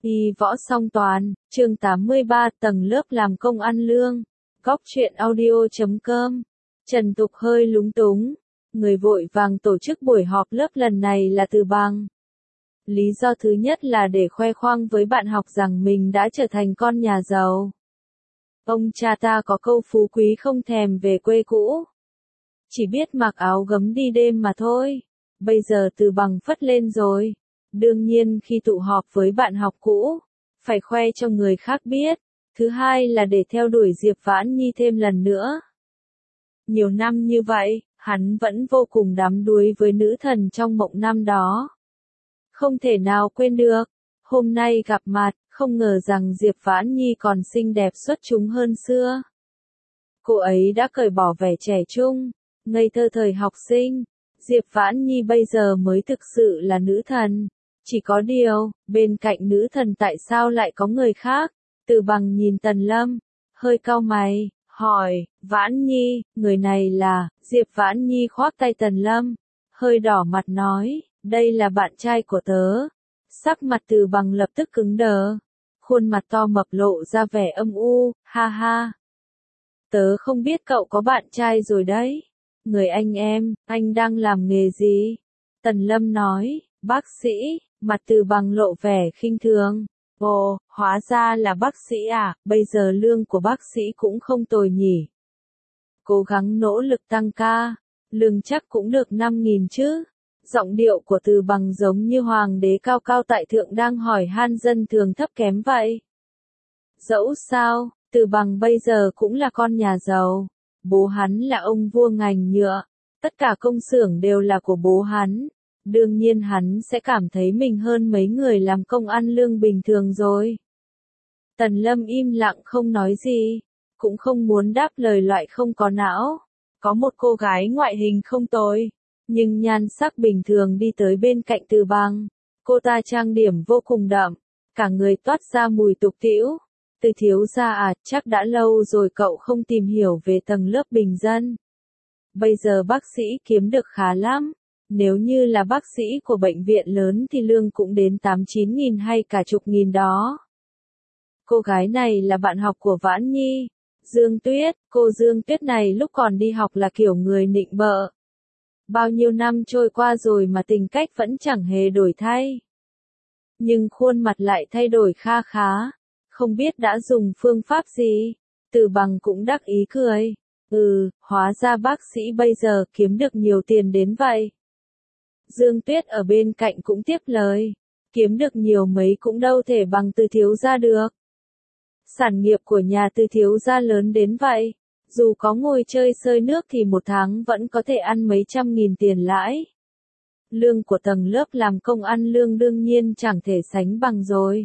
Y võ song toàn, chương 83 tầng lớp làm công ăn lương. Góc truyện audio.com. Trần Tục hơi lúng túng. Người vội vàng tổ chức buổi họp lớp lần này là Từ Bằng. Lý do thứ nhất là để khoe khoang với bạn học rằng mình đã trở thành con nhà giàu. Ông cha ta có câu phú quý không thèm về quê cũ. Chỉ biết mặc áo gấm đi đêm mà thôi. Bây giờ Từ Bằng phất lên rồi. Đương nhiên khi tụ họp với bạn học cũ, phải khoe cho người khác biết. Thứ hai là để theo đuổi Diệp Vãn Nhi thêm lần nữa. Nhiều năm như vậy, hắn vẫn vô cùng đắm đuối với nữ thần trong mộng năm đó. Không thể nào quên được. Hôm nay gặp mặt, không ngờ rằng Diệp Vãn Nhi còn xinh đẹp xuất chúng hơn xưa. Cô ấy đã cởi bỏ vẻ trẻ trung, ngây thơ thời học sinh. Diệp Vãn Nhi bây giờ mới thực sự là nữ thần. Chỉ có điều, bên cạnh nữ thần tại sao lại có người khác? Từ Bằng nhìn Tần Lâm, hơi cau mày, hỏi, Vãn Nhi, người này là, Diệp Vãn Nhi khoác tay Tần Lâm, hơi đỏ mặt nói, đây là bạn trai của tớ. Sắc mặt Từ Bằng lập tức cứng đờ, khuôn mặt to mập lộ ra vẻ âm u, ha ha. Tớ không biết cậu có bạn trai rồi đấy. Người anh đang làm nghề gì? Tần Lâm nói, bác sĩ. Mặt Từ Bằng lộ vẻ khinh thường. Ồ, hóa ra là bác sĩ à, bây giờ lương của bác sĩ cũng không tồi nhỉ. Cố gắng nỗ lực tăng ca, lương chắc cũng được 5.000 chứ. Giọng điệu của Từ Bằng giống như hoàng đế cao cao tại thượng đang hỏi han dân thường thấp kém vậy. Dẫu sao, Từ Bằng bây giờ cũng là con nhà giàu. Bố hắn là ông vua ngành nhựa. Tất cả công xưởng đều là của bố hắn. Đương nhiên hắn sẽ cảm thấy mình hơn mấy người làm công ăn lương bình thường rồi. Tần Lâm im lặng không nói gì, cũng không muốn đáp lời loại không có não. Có một cô gái ngoại hình không tồi, nhưng nhan sắc bình thường đi tới bên cạnh Từ Bằng. Cô ta trang điểm vô cùng đậm, cả người toát ra mùi tục tĩu. Từ thiếu gia à, chắc đã lâu rồi cậu không tìm hiểu về tầng lớp bình dân. Bây giờ bác sĩ kiếm được khá lắm. Nếu như là bác sĩ của bệnh viện lớn thì lương cũng đến 8-9 nghìn hay cả chục nghìn đó. Cô gái này là bạn học của Vãn Nhi, Dương Tuyết. Cô Dương Tuyết này lúc còn đi học là kiểu người nịnh bợ. Bao nhiêu năm trôi qua rồi mà tính cách vẫn chẳng hề đổi thay. Nhưng khuôn mặt lại thay đổi kha khá. Không biết đã dùng phương pháp gì. Từ Bằng cũng đắc ý cười. Hóa ra bác sĩ bây giờ kiếm được nhiều tiền đến vậy. Dương Tuyết ở bên cạnh cũng tiếp lời, kiếm được nhiều mấy cũng đâu thể bằng Từ thiếu gia được. Sản nghiệp của nhà Từ thiếu gia lớn đến vậy, dù có ngồi chơi sơi nước thì một tháng vẫn có thể ăn mấy trăm nghìn tiền lãi. Lương của tầng lớp làm công ăn lương đương nhiên chẳng thể sánh bằng rồi.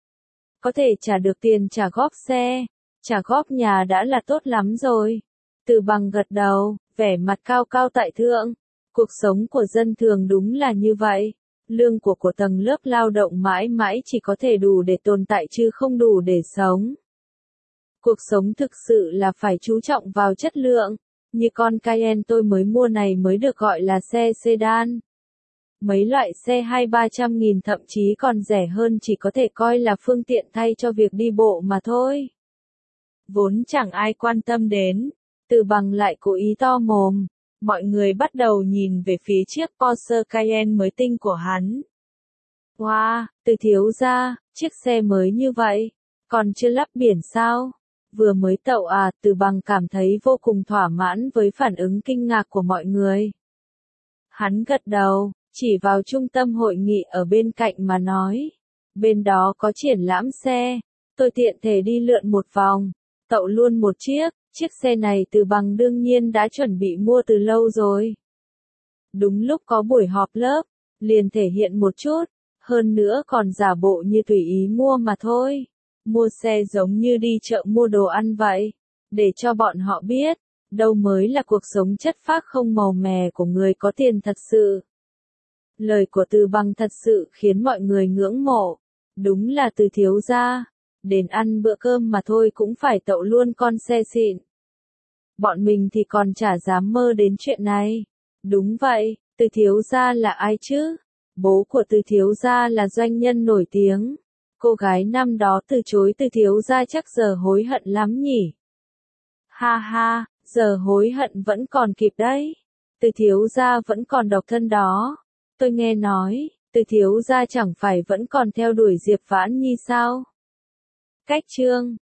Có thể trả được tiền trả góp xe, trả góp nhà đã là tốt lắm rồi. Từ Bằng gật đầu, vẻ mặt cao cao tại thượng. Cuộc sống của dân thường đúng là như vậy. Lương của tầng lớp lao động mãi mãi chỉ có thể đủ để tồn tại chứ không đủ để sống. Cuộc sống thực sự là phải chú trọng vào chất lượng. Như con Cayenne tôi mới mua này mới được gọi là xe sedan. Mấy loại xe 200-300 nghìn thậm chí còn rẻ hơn chỉ có thể coi là phương tiện thay cho việc đi bộ mà thôi. Vốn chẳng ai quan tâm đến. Từ Bằng lại cố ý to mồm. Mọi người bắt đầu nhìn về phía chiếc Porsche Cayenne mới tinh của hắn. Wow, Từ thiếu gia, chiếc xe mới như vậy, còn chưa lắp biển sao? Vừa mới tậu à? Từ Bằng cảm thấy vô cùng thỏa mãn với phản ứng kinh ngạc của mọi người. Hắn gật đầu, chỉ vào trung tâm hội nghị ở bên cạnh mà nói. Bên đó có triển lãm xe, tôi tiện thể đi lượn một vòng, tậu luôn một chiếc. Chiếc xe này Từ Bằng đương nhiên đã chuẩn bị mua từ lâu rồi. Đúng lúc có buổi họp lớp, liền thể hiện một chút, hơn nữa còn giả bộ như tùy ý mua mà thôi. Mua xe giống như đi chợ mua đồ ăn vậy, để cho bọn họ biết, đâu mới là cuộc sống chất phác không màu mè của người có tiền thật sự. Lời của Từ Bằng thật sự khiến mọi người ngưỡng mộ. Đúng là Từ thiếu gia. Đến ăn bữa cơm mà thôi cũng phải tậu luôn con xe xịn. Bọn mình thì còn chả dám mơ đến chuyện này. Đúng vậy, Từ thiếu gia là ai chứ? Bố của Từ thiếu gia là doanh nhân nổi tiếng. cô gái năm đó từ chối Từ thiếu gia chắc giờ hối hận lắm nhỉ. Ha ha, giờ hối hận vẫn còn kịp đấy. Từ thiếu gia vẫn còn độc thân đó. Tôi nghe nói, Từ thiếu gia chẳng phải vẫn còn theo đuổi Diệp Vãn Nhi sao? Cách chương